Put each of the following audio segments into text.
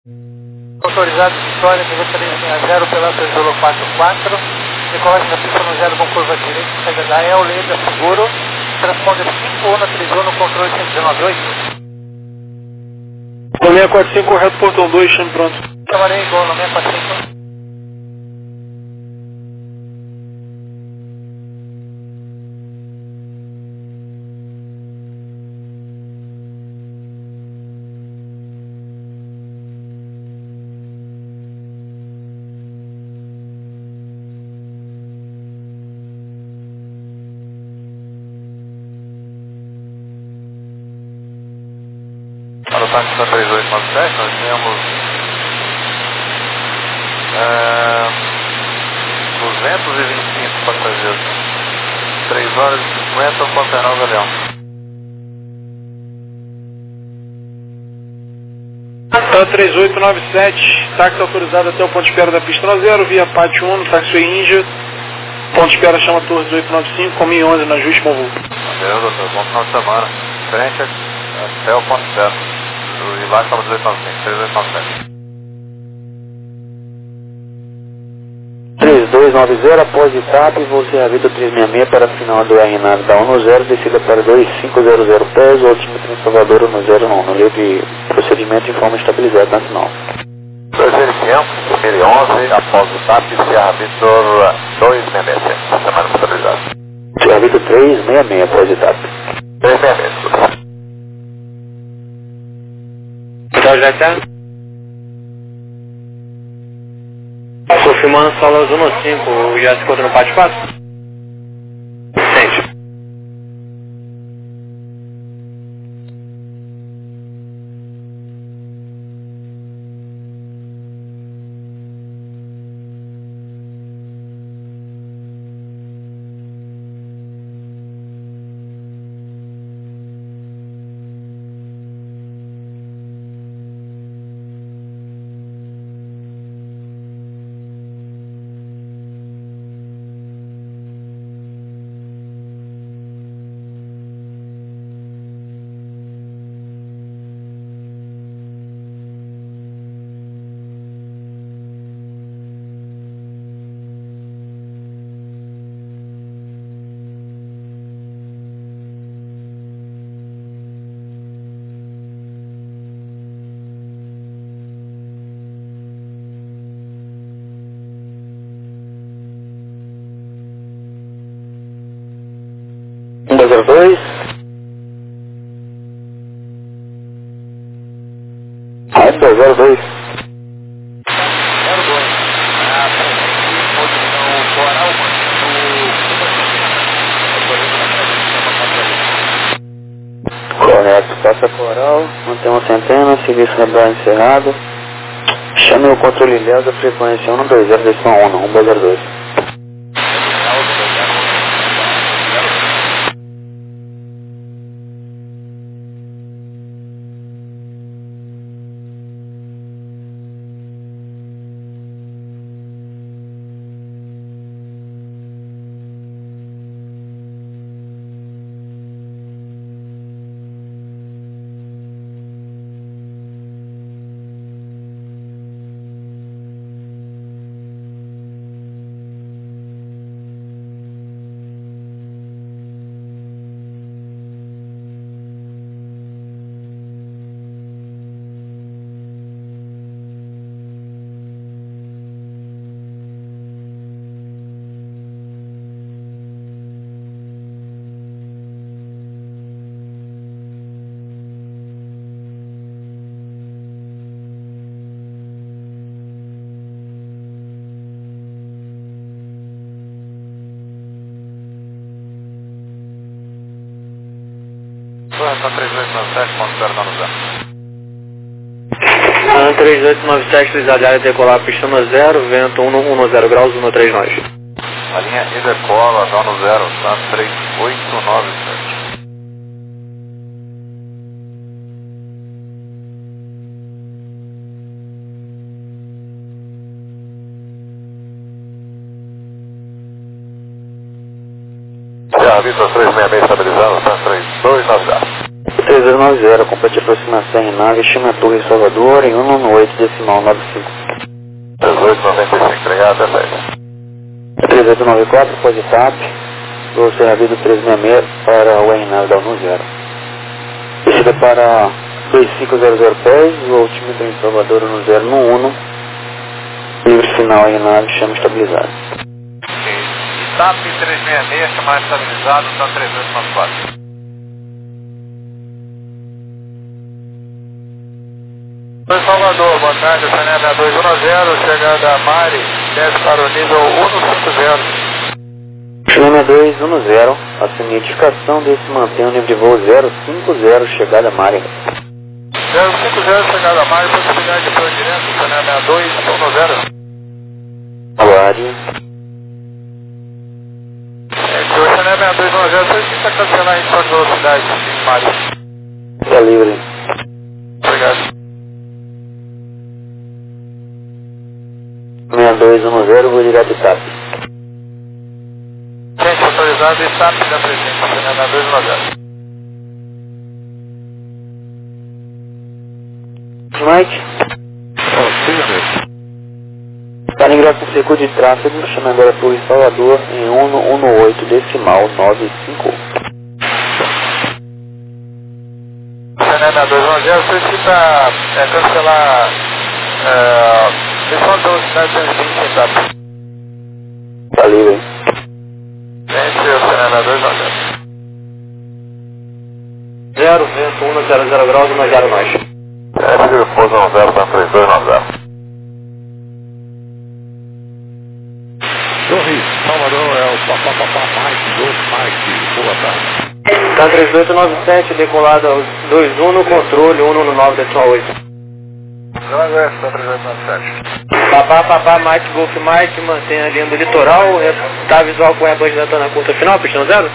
Autorizado Vitória, nível 30 pela Zulu 44, decolagem da pista no 0 com curva direita, chega da El Leda Seguro, transponder 5 na 31 controle 1198. O 645 correto, portão 2, chame pronto. Trabalhei igual no 645. Para o táxi da 3897, nós temos 225 passageiros, 3 horas e 50, Ponta Nova Leão. Tá 3897, táxi autorizado até o ponto de espera da pista 0, via Pátio 1, táxi Índia, ponto de espera chama Torre 1895, com 1011 na Juiz com voo. Valeu, doutor, bom final de semana, frente até o ponto de espera, e lá chama 1895, 3897. 3290, após etapa, voo Serravida 366 para a final do RNAV da 10, descida para 2500 pés, altimetria em Salvador 101, no livre procedimento em forma estabilizada na final. 2500, 2011, após o TAP, Serra Vitor 266, semana estabilizada. Serravida 366, após etapa. 366. Então já tá? Confirmando sala 15, já se encontra no Pátio 4? Sente. dois. 202. Correto, passa coral, mantém uma centena, serviço radar encerrado. Chame o controle Léo da frequência 120, versão 1, 1202. Correção 3897, ponto zero na Luzão. 3897, utilizado de área decolar, pista 0, vento 110 graus, 139. A linha e decola, dono 0, tá 3897. Já, Vitor 366 estabilizado, tá 3290. 3090, complete aproximação em nave, estima Torre Salvador em 118, decimal 95. 3895, obrigado, até 3894, pode TAP, do Serravido 366 para o RNAV da 10. Descida para 2500 pés, o altímetro em Salvador 1011, livre final RNAV, chama estabilizado. TAP 366, chamar estabilizado, está 3894. Oi, Salvador, boa tarde, Cena 6210, chegada a Mari, desce para o nível 150. Cena 210, a identificação desse mantém o nível de voo 050, chegada a Mari. 050, chegada a Mari, possibilidade de voo direto, Cena 6210. Aguarde. O Cena 6210 solicita cancelar a redução de velocidade em Mari. Está livre. Obrigado. 6210, vou direto TAP. Gente, autorizado e TAP da presença, Cena 210. Mike? Para ingresso no circuito de tráfego, chama agora Torre Salvador em 118, decimal 95. Cena 210, solicita cancelar redução de velocidade 220 em TAP. Está livre. Gente, o Cena 210. 0, vento 100 graus, 1 nós. F, pouso 10, está 3290. Torre Salvador é o papapá Mike, boa tarde. Tá 3897, decolado aos 21 no controle, 119, decimal 8. Zona Oeste, está 3897. Papá, Mike, Golf Mike, mantém a linha do litoral, tá visual com o Airbus da na curta final, pistão 0?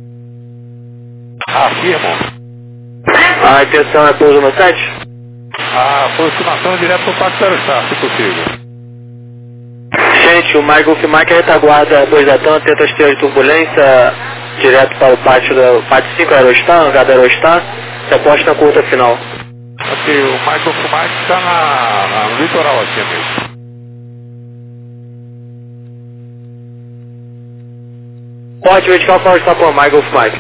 Afirmo. A intenção é pouso no 7? A aproximação direto para o Parque Aerostar, se possível. Gente, o Mike Golf Mike é retaguarda Airbus da TAM, tenta esteira de turbulência direto para o pátio 5 Aerostar, hangar da Aerostar, reposta na curta final. Aqui, o Michael Fumite está no litoral aqui, amigo. Pode vertical para estar com o Michael Fumite.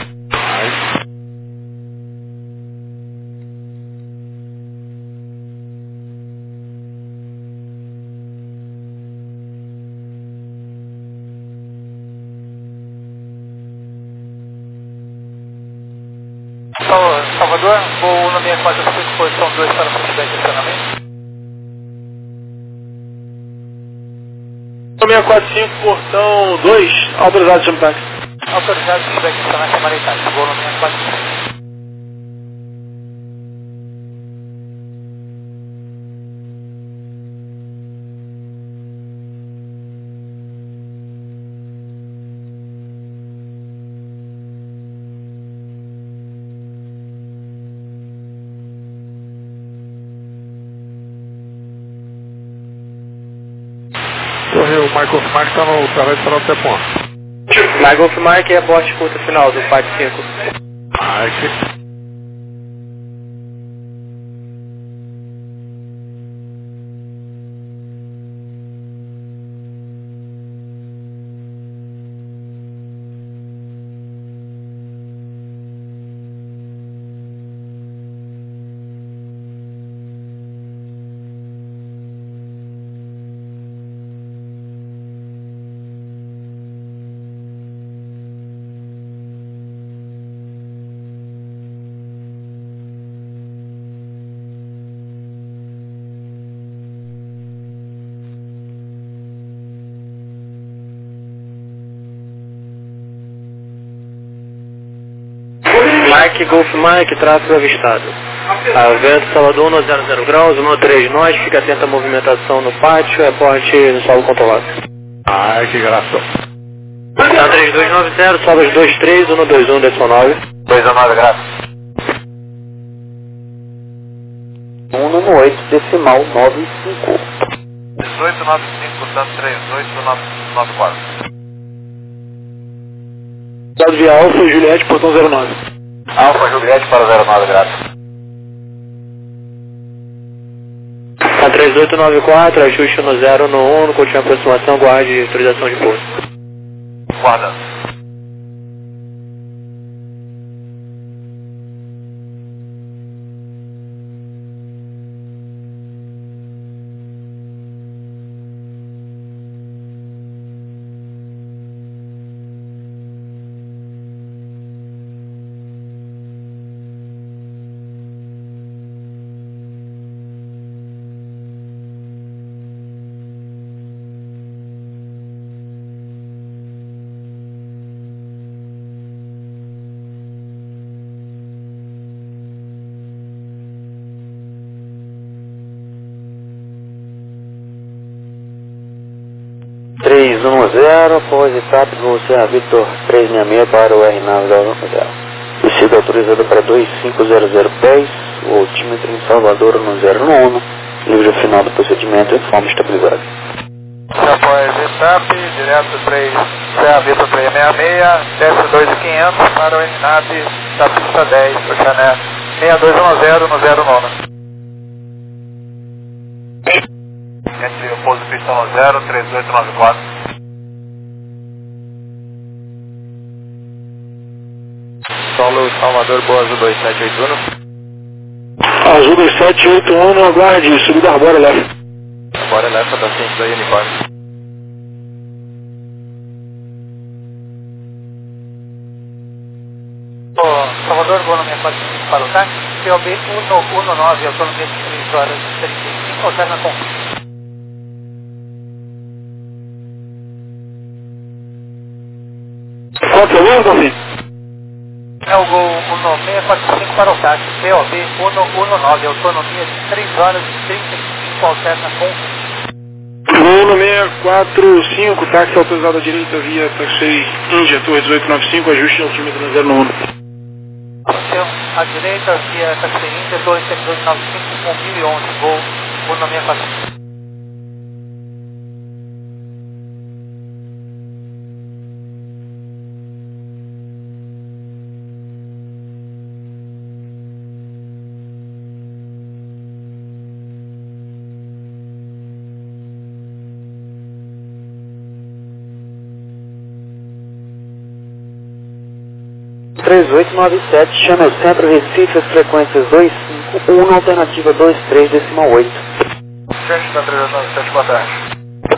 Salvador, vou na minha 45, posição 2 para possibilidade de estacionamento. 645, portão 2, autorizado, chama táxi. Autorizado, possibilidade de estacionamento, chamar em táxi. Vou na minha 45. Torre, o Michael Fumite está no litoral do Teponto. Michael Fumite é aporte curta final do PAT 5. Mike. Mike Golf Mike, tráfego avistado. A vento Salvador 100 graus, 13 nós, fica atento à movimentação no pátio, reporte no solo controlado. Ai, que graça. Tá 3290, solos 23, 121, decimal 9. 219, graças. 118, decimal 95. 1895, portanto 38994. Dado via Alfa, Juliette, portão 09. Alfa Juliette para 09, graças. A 3894, ajuste no 0 no 1, continua a aproximação, guarde autorização de pouso. Guarda. Após etapa, vou ser a Victor 366 para o R9 da 10. Descida autorizada para 2500 pés, o altímetro em Salvador no 011, livre final do procedimento em forma estabilizada. Após etapa, direto 3, Serra Victor 366, desce 2500 para o R9 da pista 10, o Chané 6210 no 09. Entre o pouso pista no 0, 3894. Solo Salvador, Boa Azul 2781. Azul 2781, aguarde, subida Arbora leve. Arbora leve, da ciência aí, uniforme. Salvador, Boa 945 para o táxi, COB 119, autonomia de 3 horas e 35, alterna com... Qual que é o número, Confim? É o Gol 19645 para o táxi, COB 119, autonomia de 3 horas e 35, alterna com... Gol 1645, táxi autorizado à direita via táxi Índia, Torre 1895, ajuste altímetro no 011. Então, à direita via táxi Índia, Torre 1895 com 1011, Gol 19645. chama o centro Recife, as frequências 251, alternativa 23, decimal 8. Gente da 397, boa tarde.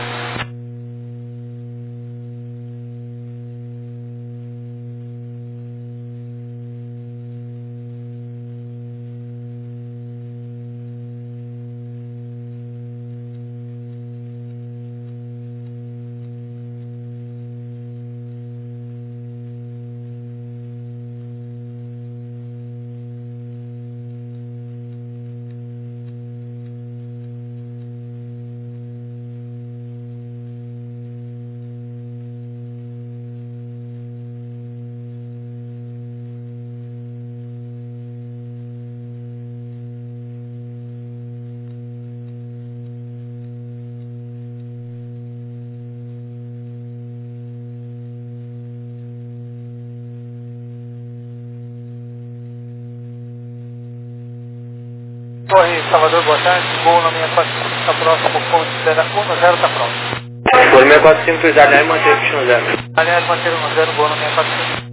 Torre Salvador, boa tarde, Gol 945 está próximo, considera 10 está próximo. Gol 645, autorizado, aliás, manter o pista no 0. Aliás, manter o 0, Gol 945.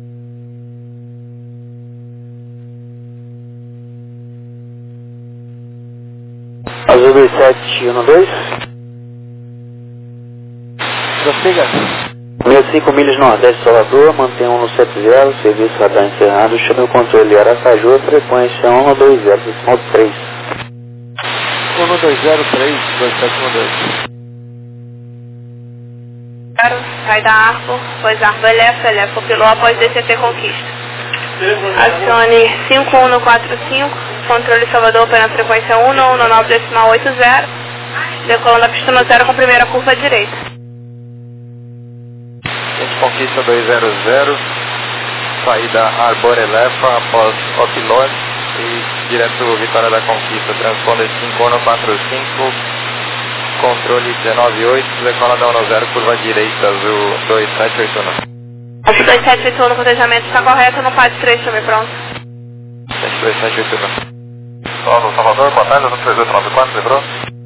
Azul 2712. Prossiga. 65 milhas nordeste Salvador, mantenha 170, serviço radar encerrado, chame o controle Aracaju, frequência 120, decimal 3. 1203, 2712. Sai da Arco, pois Arco eleva o piloto após DCT Conquista. Acione 5145, controle Salvador pela frequência 119 decimal 80, decolando a pista no 0 com a primeira curva à direita. Conquista 200, saída Arbora Elefa após Opilone e direto Vitória da Conquista, transponder 5145, controle 198, decola da 10, curva direita, azul 2781. Azul 2781, o cotejamento está correto, no PAD 3, chame pronto. 72780. Solo Salvador, boa tarde, 3894, lembrou?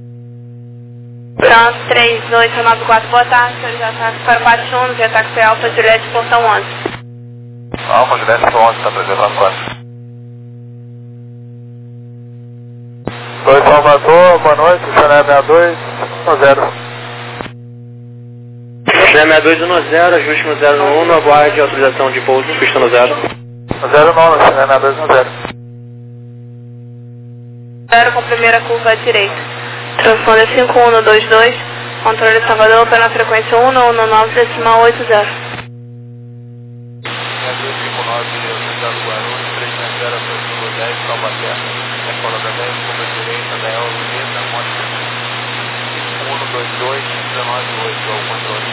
Trans 3894, boa tarde, senhores ataques para 41, via táxi Alfa Juliette, portão 11. Alfa Juliette, portão 11, tá 3894. Oi, Salvador, boa noite, Chanel 6210. Chanel 6210, ajuste no 091, aguarde autorização de pouso, pista no 0. 09, Chanel 6210. 0 com primeira curva à direita. Transponder 5122, controle de Salvador pela frequência 119.80. 6259, Taubaté, Escola da 10, curva direita, da El Leda, Monte 5122, 198, ao controle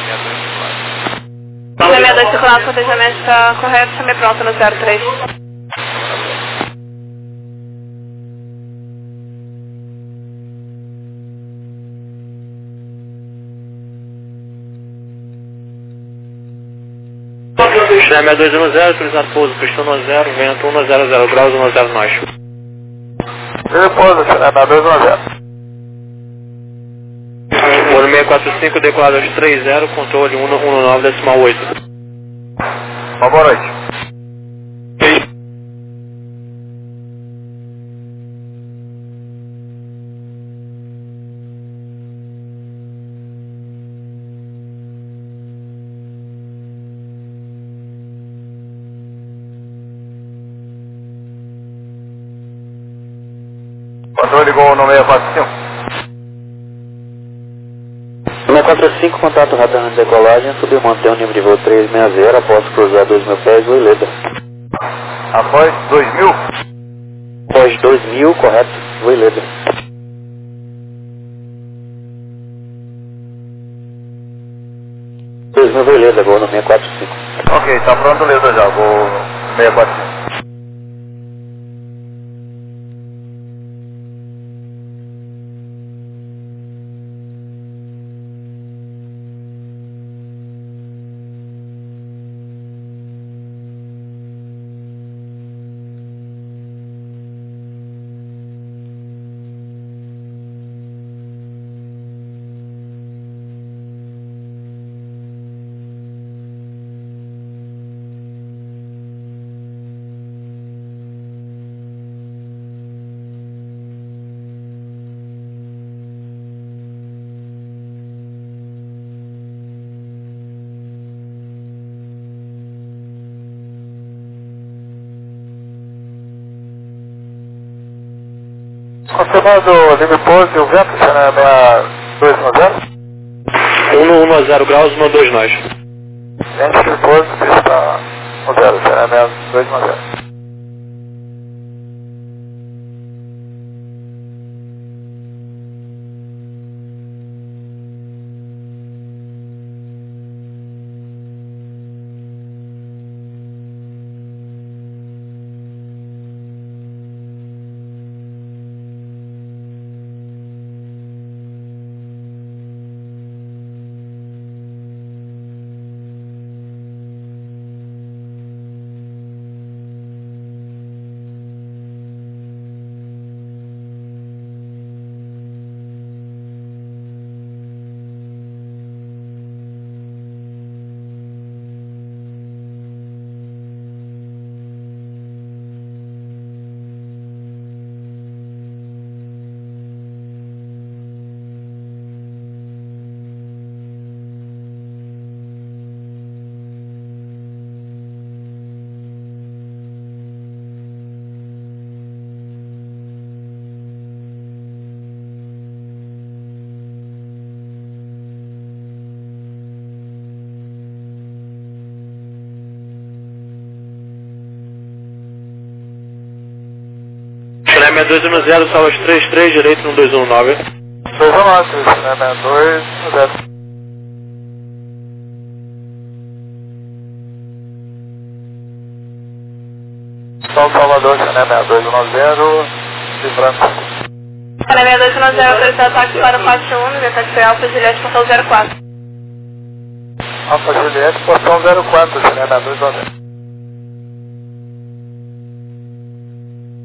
6254. 62 circular, o cotejamento está correto, chame pronto no 03. Chanel 6210, autorizado pouso, pista no 0, vento 100 graus, 10 nós. Repouso, Chanel 6210. Voo 645, decolado aos 30, controle 119.8. Uma boa noite. Controle ligou no 645. 645, contato radar de decolagem, subir manter o nível de voo 360, após cruzar 2.000 pés, Voileda. Após 2000? Após 2.000, correto, Voileda. Voileda, vou no 645. Ok, tá pronto, Leda já, vou no 645. Confirmando o nível pouso e o vento, Chanel 6210. 110 graus, 12 nós. Vento de pouso, pista no 0, Chanel 6210. Chanel 6210, salva aos 33, direito no 219. 219, Chanel 6210. São Salvador, Chanel 6210, livrando. Chanel 6210, autorizado táxi para o 41, via táxi Alfa Juliette, portão 04. Alfa Juliette, portão 04, Chanel 6210.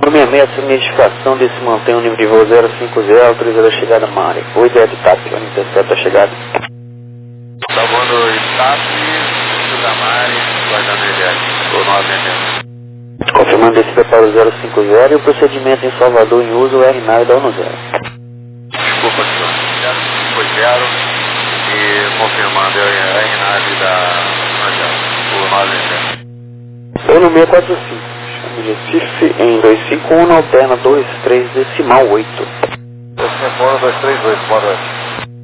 566, essa identificação desse mantém o nível de voo 050, autorizada a chegada na área. Oi, Dead TAP, intercepta a chegada. Tá voando TAP, da Mari, guardando ele, ou 9 Confirmando descida para o 050 e o procedimento em Salvador em uso é RNAV da 10. Desculpa, senhor. 050 e confirmando a RNAV da 10, o 9. Oi, no 645. Chame Recife em 251, alterna 23 decimal 8. 251, 238, boa noite.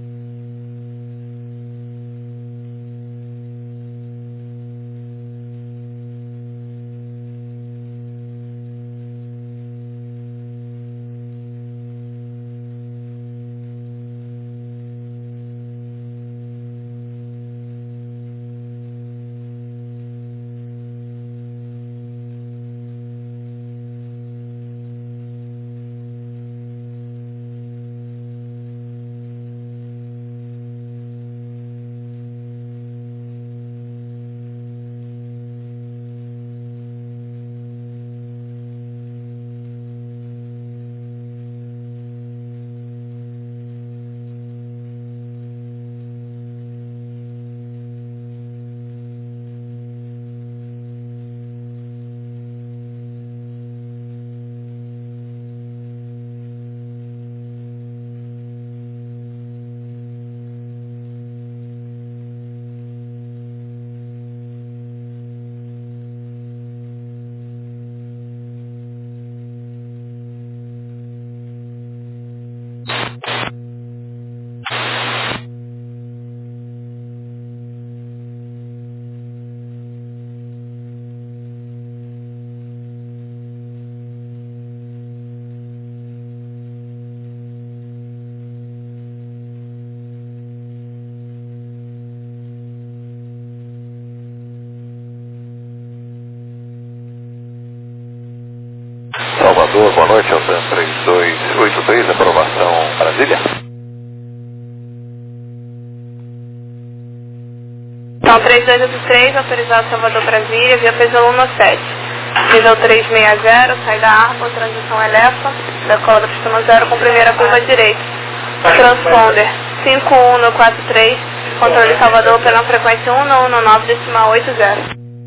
Salvador, boa noite, Altan 3283, aprovação Brasília. Então, 3283, autorizado Salvador Brasília, via peso 197. Nível 360, saída Arco, transição Elefa, decola da pista 0 com primeira curva direita. Transponder 5143, controle Salvador pela frequência 1119 decimal 80.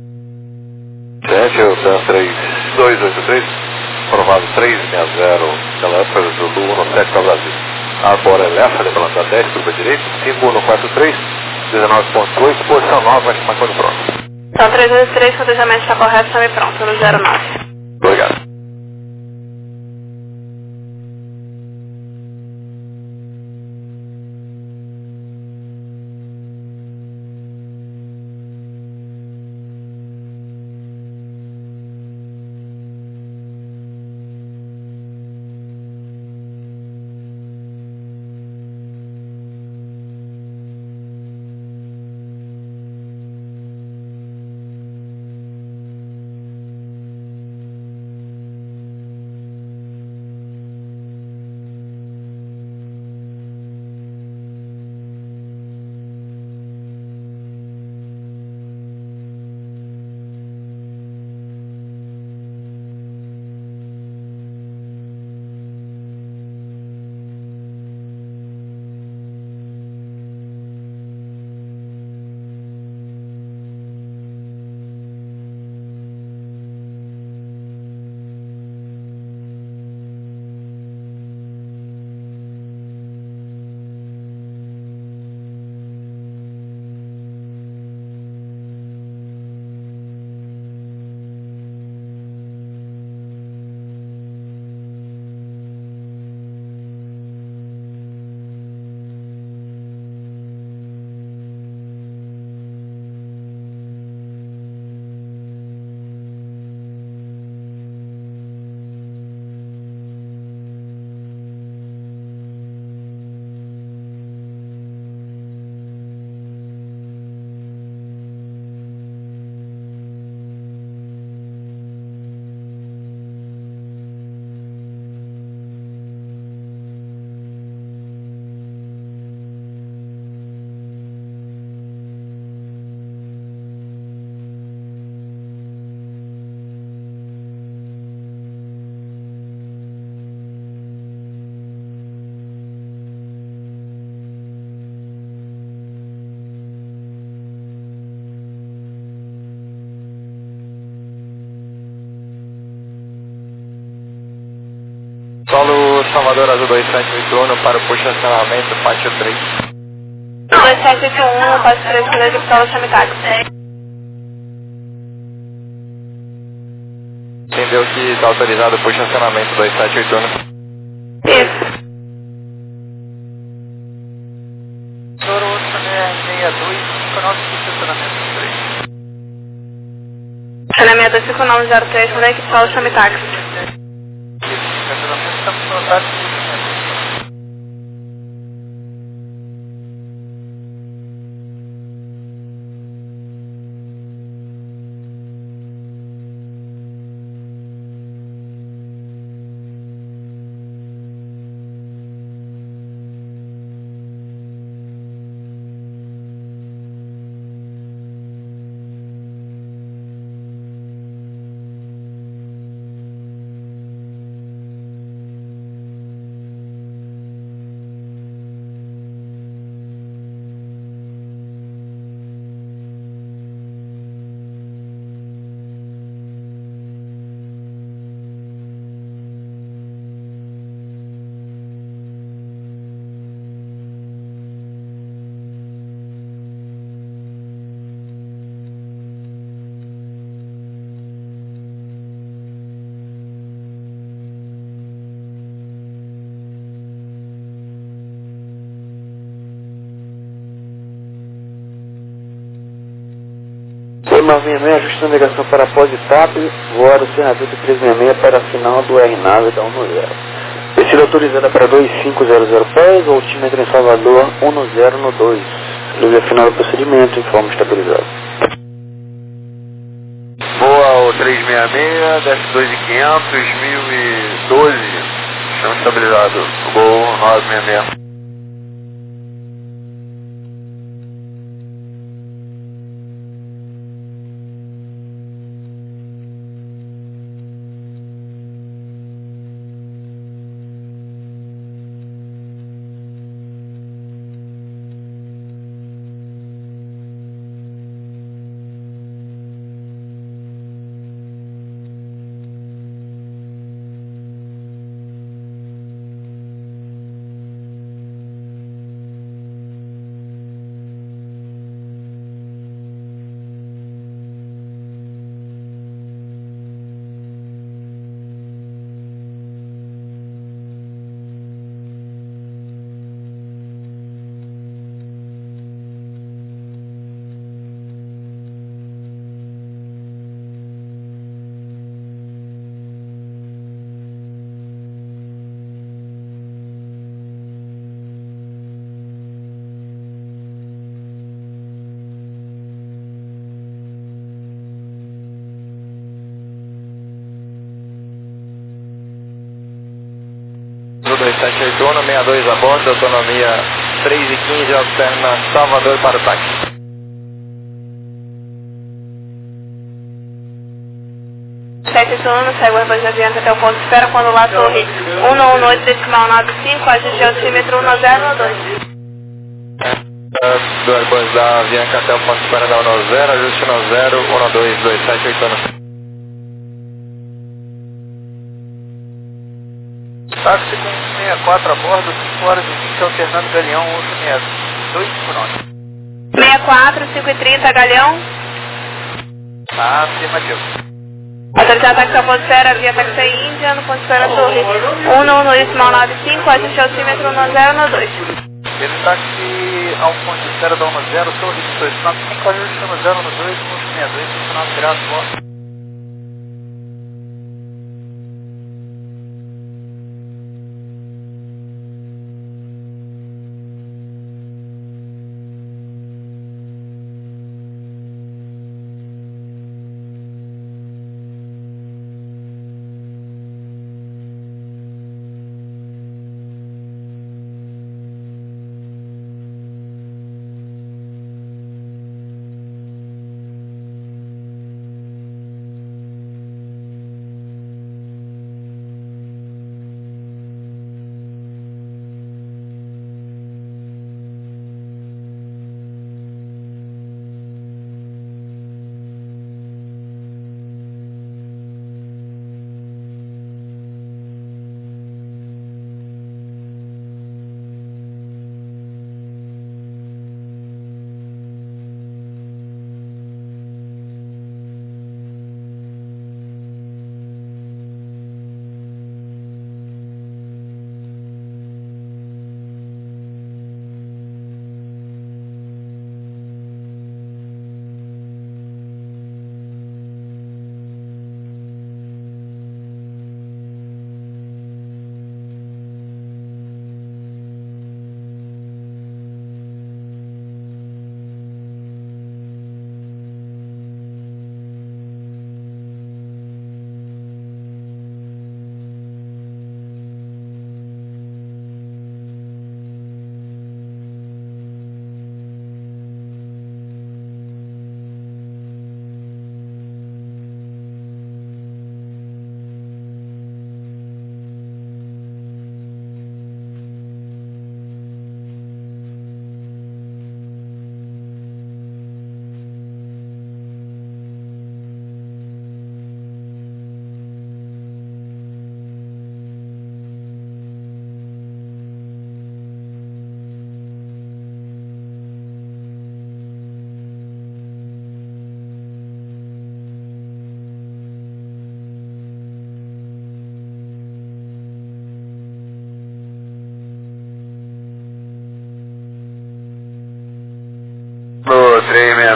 7, Altan 3283, aprovado 360, Elefa, Zulu 17 para Brasil. Agora Elefa, decolando 10, curva direita, 5143, 19.8, posição nova, marcando pronto. Então, 383, o planejamento está correto, chame pronto, no 09. Obrigado. Salvador Azul 2781 para o push de estacionamento, pátio 3. 2781, pátio 3, para executar o chamitáxi. Entendeu que está autorizado o push de estacionamento 2781. Isso. Senhor, o BR-62, 59 estacionamento 3. Estacionamento 5903, para executar o chamitáxi. Estacionamento estamos notados de Foi 966, ajustando a ligação para Positap, voa do Serrador 366 para a final do R-Nave da 10. Descida autorizada para 2500 pés, altímetro em Salvador 1012. Luz final do procedimento, informe estabilizado. Voa o 366, desce 2500, 1012. Chama estabilizado. Gol 966. Azul 2781, 62 a bordo, autonomia 3 e 15, alterna Salvador para o táxi. Segue o rebanho adiante até o ponto de espera quando lá torre 118 decimal 95, ajuste altímetro 1012. Do Airbus da Avianca até o ponto de espera da 10, ajuste 10, 12, 2781. táxi com 64 a bordo, 5 horas e 20, alternando Galeão 86259. 64, 5 e 30, Galeão. Afirmativo. Autorizar táxi ao ponto de espera via táxi Índia, no ponto de espera torre 11895, ajuste altímetro 1012. Ele táxi ao ponto de espera da 10, torre 295, ajuste 1012, 162, funcional virado, bordo.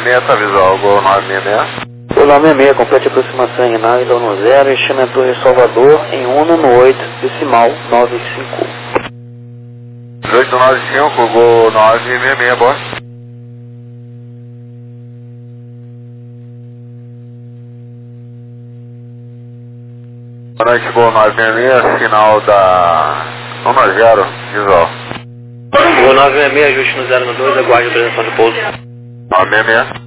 966, tá visual, Gol 966. Gol 966, complete aproximação em nave, dono 0, enchimento Torre Salvador em 1 no 8, decimal 95. 1895, Gol 966, boa. Boa noite, Gol 966, final da 190, visual. Gol 966, ajuste no 0 no 2, aguarde a apresentação de pouso. 966.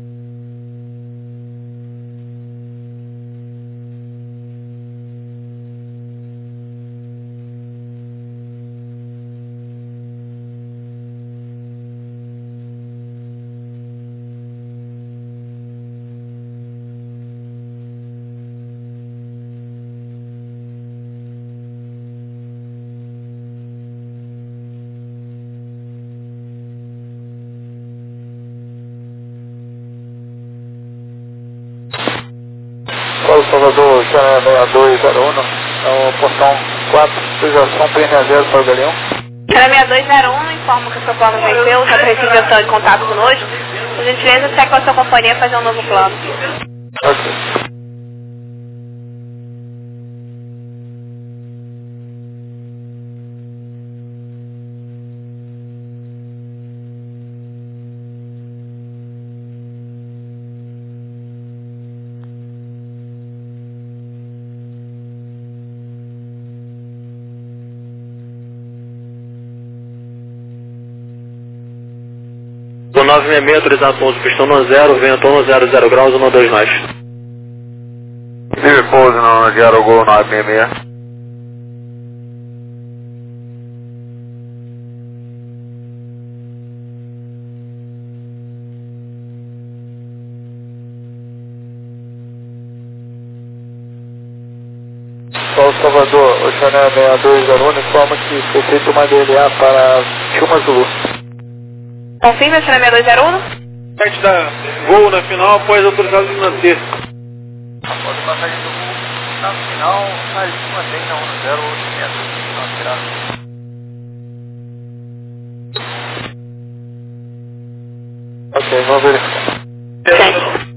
Paulo Salvador, Xará 6201, é o portão 4, autorização PN0 para o Galeão. Xará 6201, informa que o seu plano venceu, já precisa estar em contato conosco. Por gentileza, segue com a sua companhia fazer um novo plano. Ok. Gol 966, autorizado pouso, pistão no 0, vento no 00 graus, 12 nós. Livre pouso no 0, Gol 966. Paulo Salvador, Oceané 6201, informa que foi feito uma DLA para Chuma Zulu. Confirma, Xará 6201? Site da Gol na final após autorizado de manter. Após a passagem do Gol na final, mais uma vez na 108 metros. Ok, vamos verificar. Sim.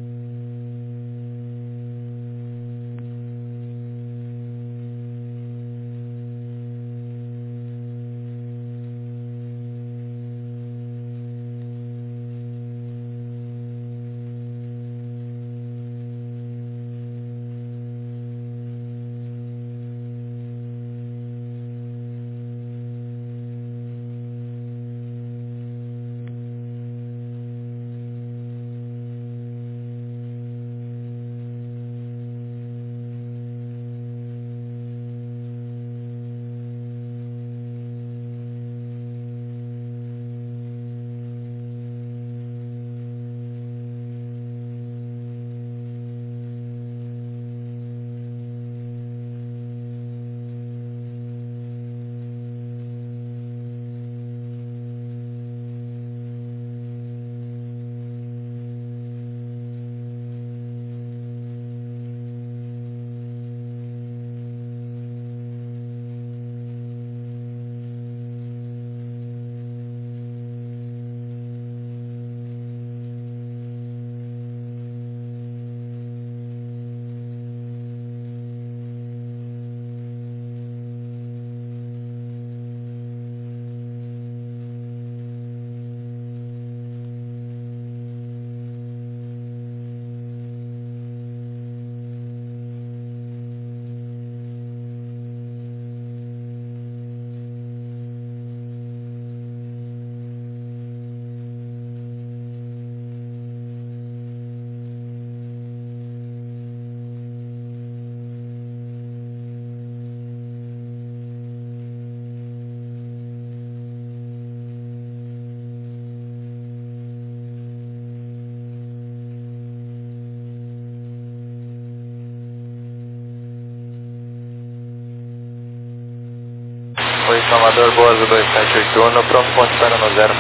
Oi, Salvador, Boas do 2781, pronto, ponte para no 0.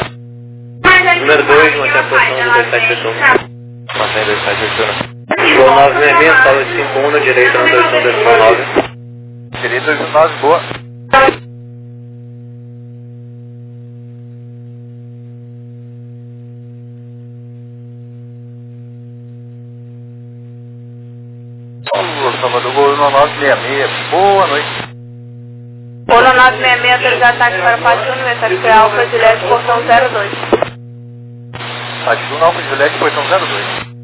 Número 2, mantém a posição do 2781. Mantém 2781. Gol 966, sala 51 na direita, na posição 209. Direito 209, boa. Salvador, Gol 1966. Boa noite. Gol 1966, autorizado ataque para Pátio 1, mensagem para Alfa Juliette, portão 02. Pátio 1, Alfa Juliette, portão 02.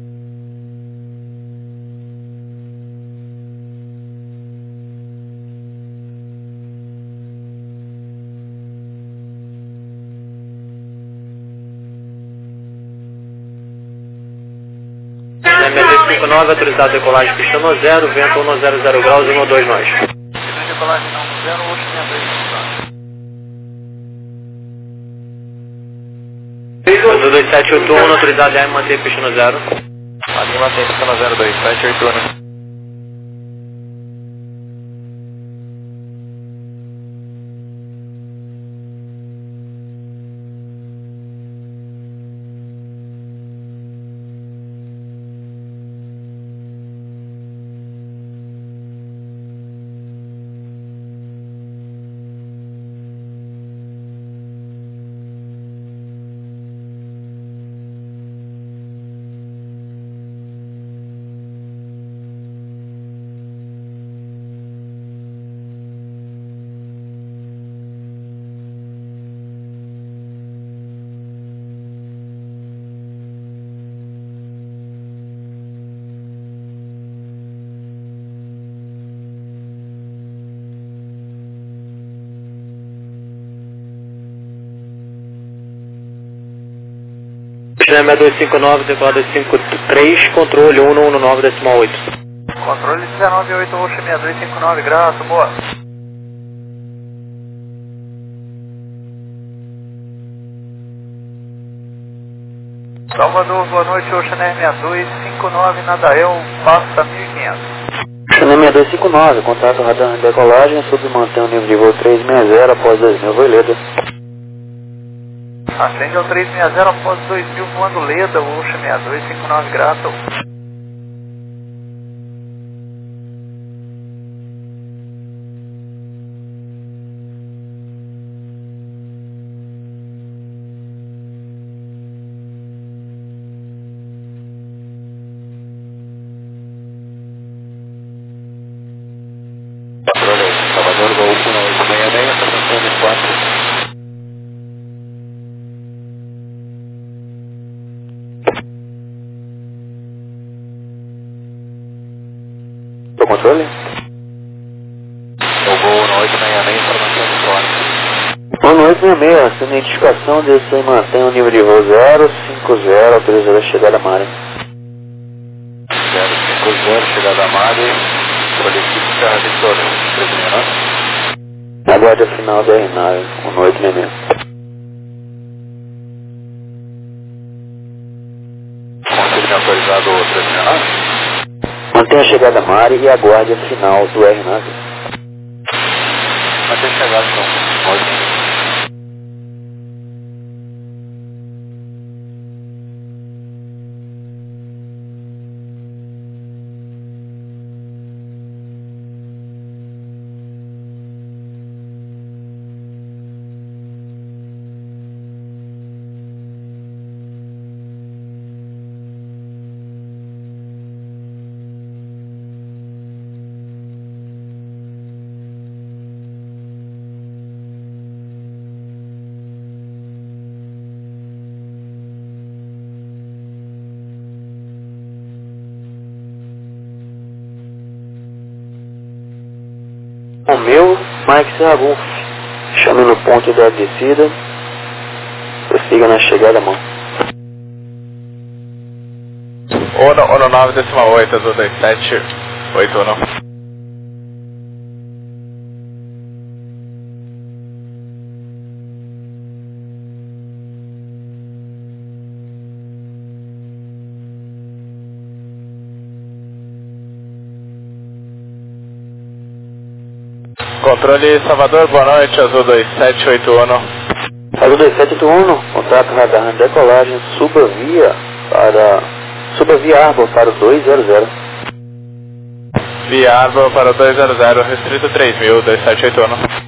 M259, autorizado decolagem pista no 0, vento 100 graus, 12 nós. Decolagem não 0, Ocean 62. 2781, autorizado a manter pista no 0. Ali mantém pista no 0, 2781. Chama 259, decolagem 253, controle 119,8. Controle 198, Ocean 6259, graça, boa. Salvador, boa noite, Ocean 6259, Nadael, passa 1500. Ocean 6259, contato radar de decolagem, submantém o nível de voo 360 após 2000, voo Leda. Ascende ao 360 após 2000, voando Leda, Ocean 6259, graça. Controle Salvador, Gol 1866, estação 4. Do controle? O Gol 1866, informação do fora. Boa noite, 66, sendo identificação, desce e mantém o nível de voo 050, autorizado a chegada à Mari. 050, chegada a Mari, solicita Vitória, 369. Aguarde a final da RNAV, boa noite, 66. Conselho autorizado 369. Mantenha a chegada à Mari e aguarde a final do RNAV. Vai ter chegado então. Pode. O meu, Mike Serragum, chame no ponto da descida, prossiga na chegada à mão. Ono 9,8, azul 27, 81. Controle Salvador, boa noite, azul 2781. Azul 2781, contato radar de decolagem, suba via Arbor para o 200. Via Arbor para o 200, restrito 3000, 2781.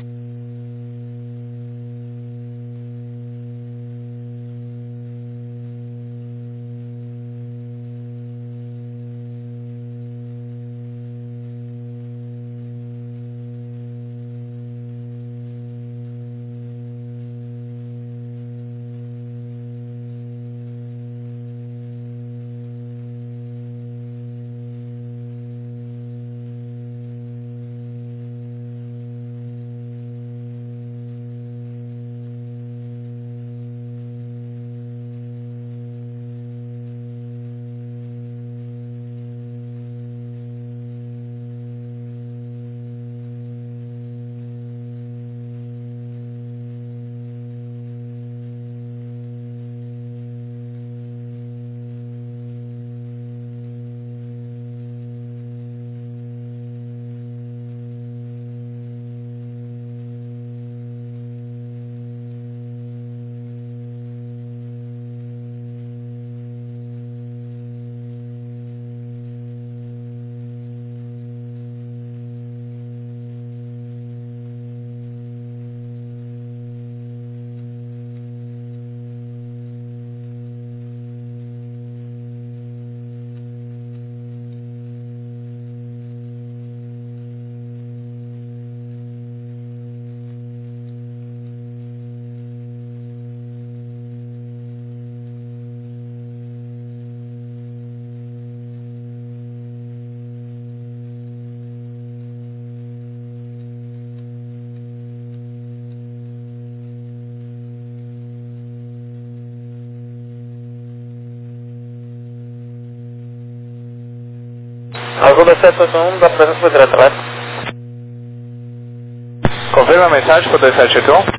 Azul 2781, da presença foi direta elétrica. Confirma a mensagem para 2781.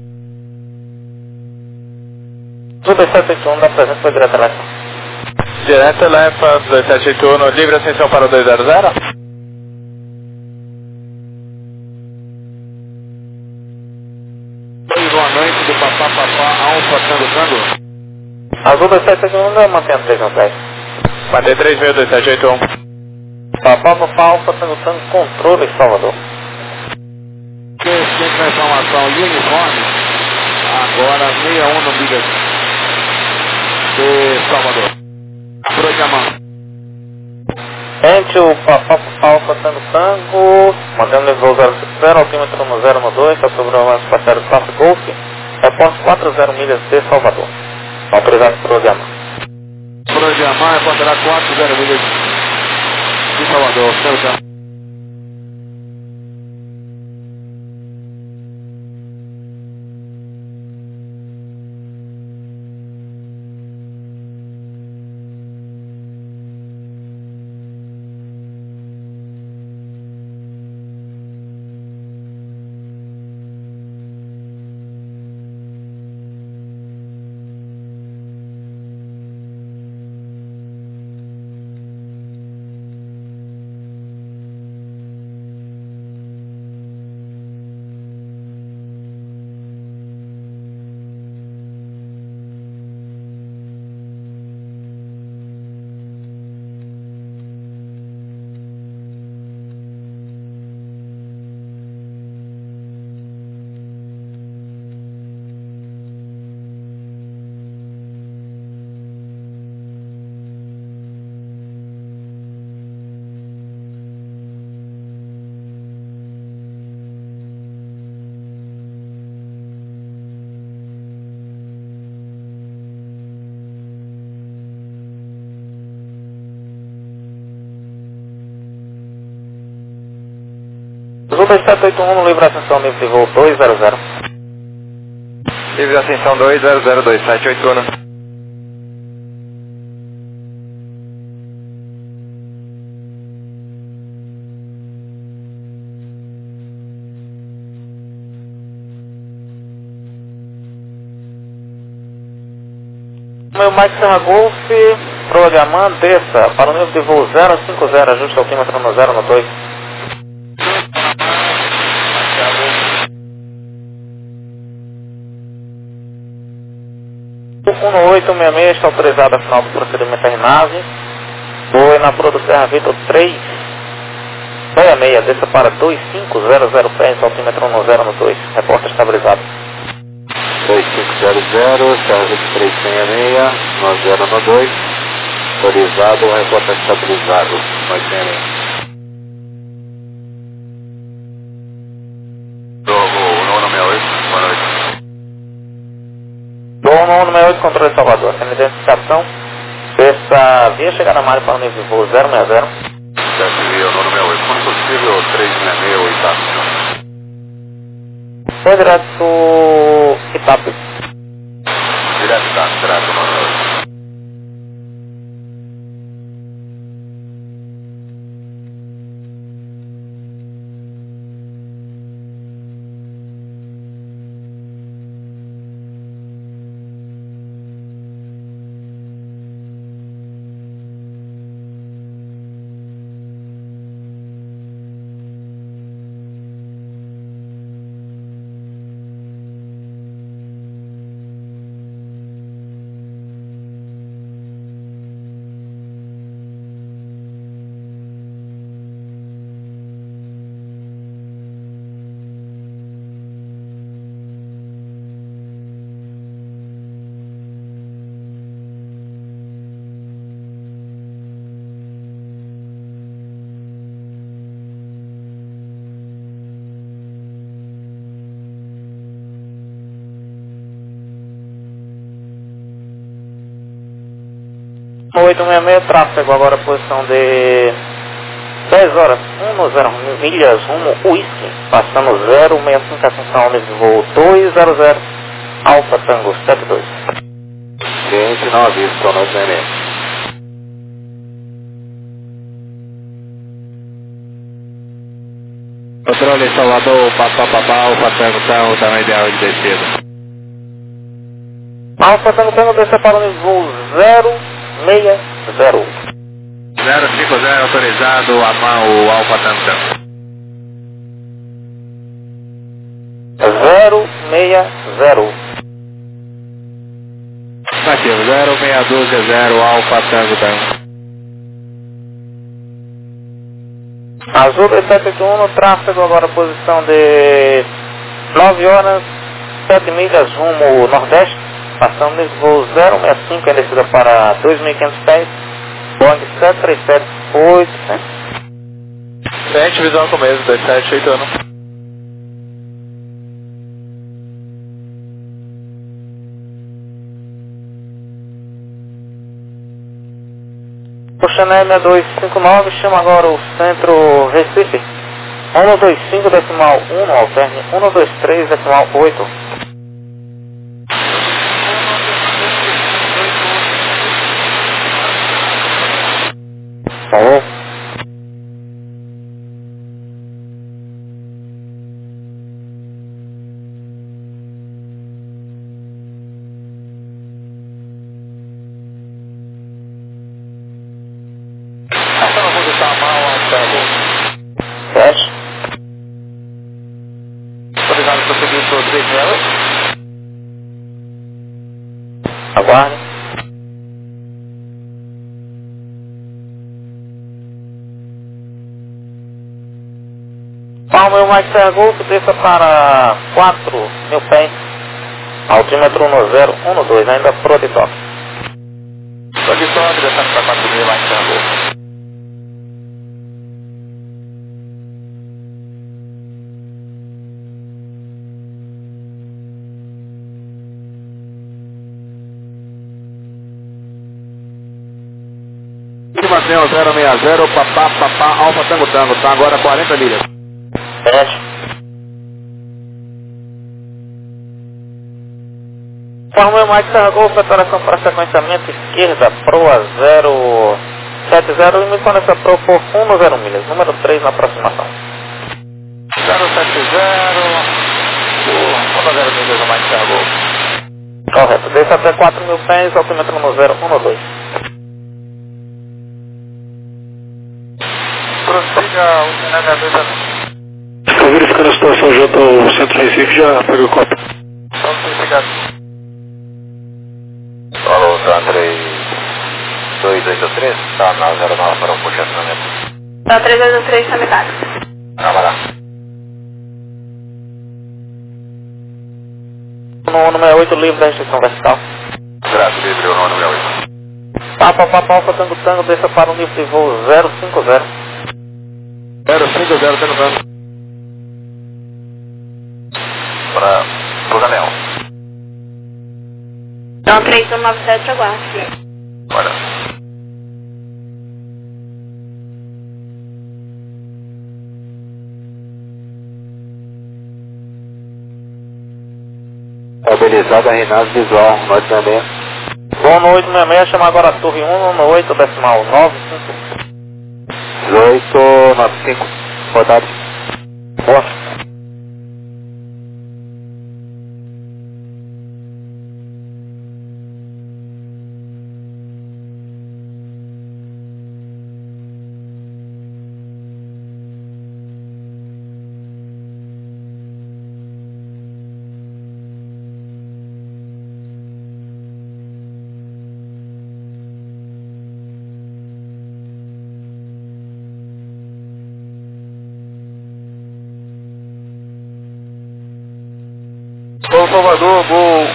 Azul 2781, da presença foi direta elétrica. Direto Elefa 2781, livre ascensão para o 200. Boa noite do Papá Alfa Tango. Azul 2781, mantém a 310. Mantém 3.2781. Papá Alfa Tango controle Salvador. Sempre a informação uniforme, agora 61 milhas de Salvador. Programando. Gente, o Papá Alfa Tango, mantendo nível 060, altímetro no 012, está sobre o lance parceiro Top Golf, reporte 40 milhas de Salvador. Autorizado para programar. Programar, reportará 40 milhas de Salvador. Azul 2781 no livre ascensão nível de voo 200. Livre ascensão 2002781. Meu Mike Serra Golf, programando, desça para o nível de voo 050, ajuste altímetro no 012. 1866 está autorizado a final do procedimento RNAV. Foi na Pro do Serra Vitor 366, desça para 2500 pés, altímetro no 012, reporta estabilizado. 2500, Serra Vitor 366, no 012, autorizado, reporta estabilizado, 866. Bom, no 98, controle de Salvador, sem identificação, desça via chegar na malha para o nível de voo 060. Desce via no 98, quando possível, 366, oitavo. Foi direto Itape. Direto no 98. No 866, tráfego agora posição de 10 horas, 10 milhas rumo Whisky, passando 065 ascensão nível de voo 200, Alfa Tango 72. Cliente não avisa, só nós Controle Salvador, papapá, Alfa Tango Tango, tamanho ideal de descida. Alfa Tango Tango, desça para o voo 060. 050 autorizado, a mão, o Alfa Tango Tango. 060. Nativo, 0620, Alfa Tango Tango. Azul 781, tráfego agora posição de 9 horas, 7 milhas rumo nordeste, passando nesse voo 065 em descida para 2.500 pés, Boeing 737-800. 7, visão começo, 2781. Chanel 6259, chama agora o centro Recife. 125 decimal 1, alterne 123 decimal 8. Falou? Aguarde. Palma e o Mike Serra Golf, desça para 4.000 pés, altímetro 1012, ainda pro de toque. Pro de toque, descendo para 4.000, Mike Serra Golf. Estimação 060, papá, Alfa Tango Tango, tá agora 40 milhas. 7. Forma o Mike Serra Golf, preparação para sequenciamento esquerda, proa 070, emissão nessa proa por 190 milhas, número 3 na aproximação. 070, 190 milhas do Mike Serra Golf. Correto, desça até 4.000 pés, altímetro no 012. Prossiga o Chanel 62. Estou verificando a situação junto ao Centro Recife, já pegou cópia. Vamos verificar. Falou, tá 3283, tá na 09 para o posicionamento. Tá 383, tá metade. Câmara. No 168, livre da restrição vertical. Graças, livre, o 968. Papa, Alfa Tango Tango, desça para o nível de voo 050. 050, Tango Tango. Para Rosanel. Então 3197, aguarde. Olha. Estabilizada Reinaldo Visual, noite também. Voo no 866, chama agora a torre 1 no 8 decimal 95. 1895, rodado. Boa. Voo Salvador, voo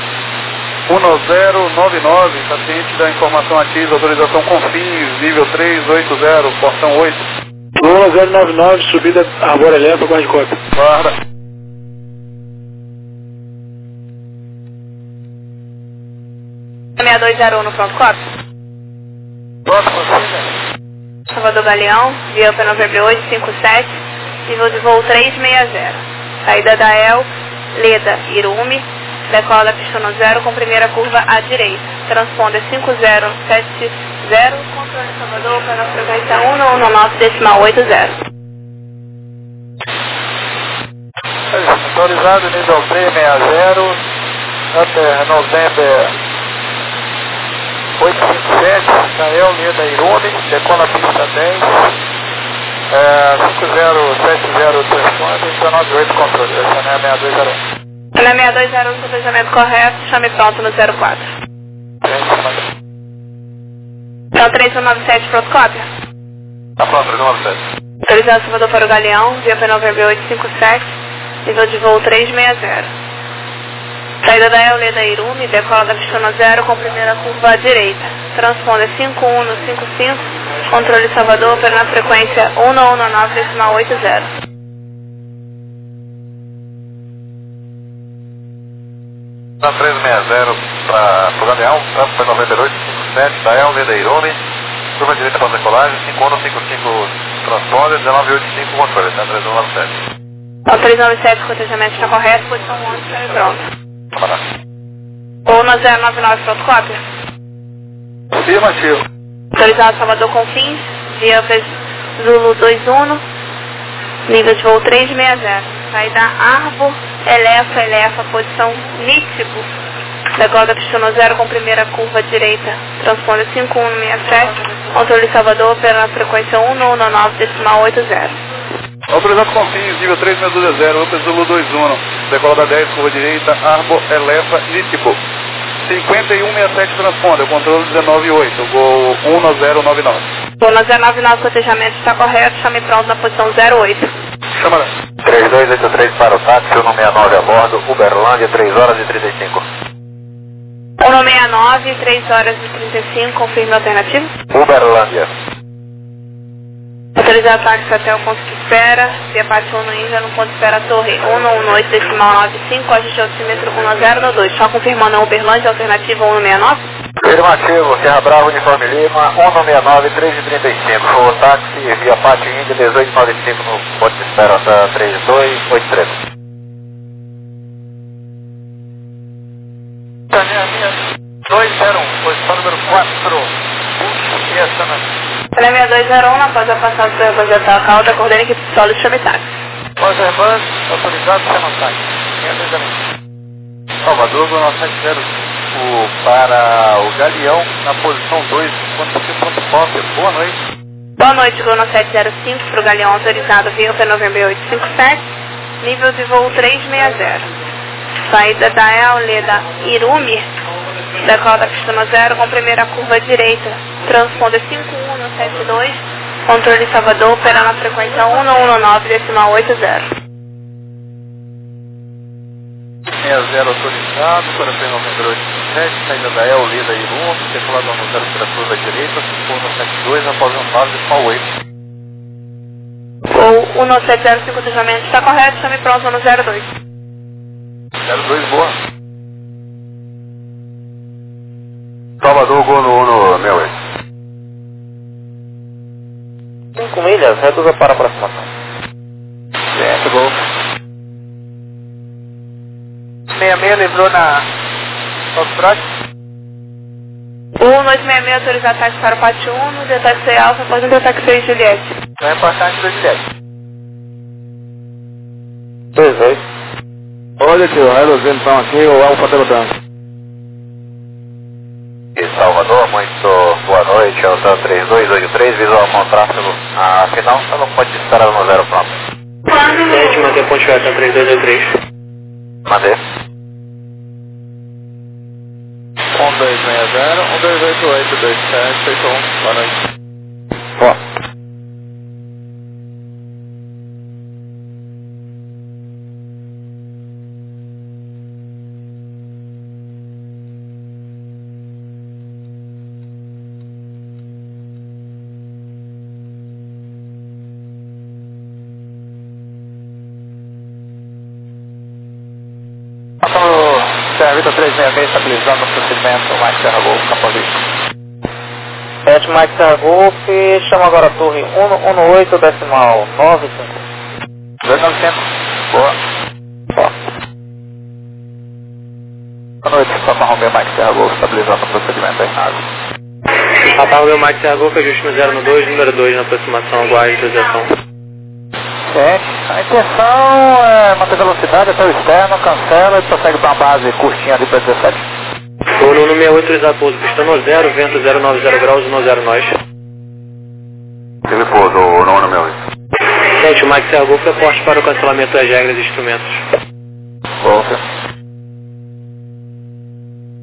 1099, paciente da informação ativa, autorização Confins, nível 380, portão 8. Voo 1099, subida Arbor Elétrica, guarde cópia. Guarda. A 6201 no pronto, cópia. Pronto, prossiga. Salvador Galeão, via para November 857, nível de voo 360. Saída da El, Leda, Irume, decola da pista no 0 com primeira curva à direita. Transponder 5070, controle Salvador para frequência 1 no 9 decimal 80. Autorizado nível 360, Hunter November 857, Gael Leda Irune, decola pista 10, 5070 transponder, 198 controle, essa não é 6201. Ela é 6201, planejamento correto, chame pronto no 04. Então 3197, pronto, cópia? Tá pronto, 3197. Autorizado Salvador para o Galeão, via November 857, nível de voo 360. Saída da Euleda Irume, decola da pistona 0 com primeira curva à direita. Transponder 5155, controle Salvador, opera na frequência 1119,80. Tá 360 para o Galeão, tanto para 9857, da Euleda Irume, curva direita para decolagem, 5155 transponder, 1985 controle, tá 3197. Então 397, o cotejamento está correto, posição 11, chame pronto. Ou na 099, pronto, cópia? Afirmativo. Autorizado Salvador Confins, via Zulu 21, nível de voo 360. Saída Arbor, Elefa, posição Nítico. Decola da pistona 0 com primeira curva direita. Transponder 5167, controle Salvador, opera na frequência 1119,80. Autorizado Confins, nível 3620, Upper Zulu 21, decola da 10, curva direita, Arbor, Elefa, Nítico. 5167 transponder, controle 198, gol 1099. Vou na 099, cotejamento está correto, chame pronto na posição 08. Chama 3283 para o táxi, 169 a bordo, Uberlândia, 3 horas e 35. 169, 3 horas e 35, confirme a alternativa. Uberlândia. Autorizado táxi até o ponto de espera, via parte 1 no Índia, no ponto de espera torre 118,95, ajuste altímetro 1092. Só confirmando a Uberlândia, alternativa 169? Afirmativo, Serra Brava, Uniforme Lima, 169, 335. O táxi via parte Índia, 1895 no ponto de espera da 3283. Tânia 201, posição número 4, e essa não. Ela 6201, após a passagem do projeto Calda, coordene equipe de solo e chame táxi. Roger autorizado, você não sai. Salvador, 970 para o Galeão, na posição 2, ponto cópia. Boa noite. Boa noite, Gol 9705, para o Galeão autorizado via November 857, nível de voo 360. Saída da Euleda Irume, decola da pistona 0 com primeira curva direita. Transponder 5172, controle Salvador, opera na frequência 1119,80. 60 autorizado, para o November 857, saída da Euleda Irume, decolador no 0 para a curva direita, 5172, após um fase de Fall 8. Ou 1705, cotejamento está correto, chame pronto no 02. 02, boa. Salvador, gol no 68. 5 milhas, reduza para aproximação. Certo, gol. 66 livrou na Foxtrot. 1266, autorizado táxi para o pátio 1, no Detaxi Alfa, após o Detaxi Juliette. Não é importante do Juliette. 22. Olha aqui, o Raio então aqui, o Alfa Delta. Salvador, muito boa noite, é o 3283, visual com tráfego. Afinal, você não pode esperar no 0 pronto. Gente, manter ponte aberta 3283. Mandei. 1260, 1288, 2781, boa noite. Boa. Serviço 366, estabilizando o procedimento, Mike Serra Golf, Capolista. 7 Mike Serra Golf, chama agora a torre 118,95. 2900, boa. Boa noite, Papa Romeo, Mike Serra Golf, estabilizando o procedimento aí na água. Papa Romeo, Mike Serra Golf, ajuste no 012, número 2 na aproximação, aguarde autorização. 7. A intenção é manter velocidade até o externo, cancela e prossegue para uma base curtinha ali para 17. O Nuno 68 autorizado pouso, pista no 0, vento 090 graus, no 0 nós. Ele pouso, o Nuno 68. Gente, o Max Golf é forte para o cancelamento das regras e instrumentos. Golf.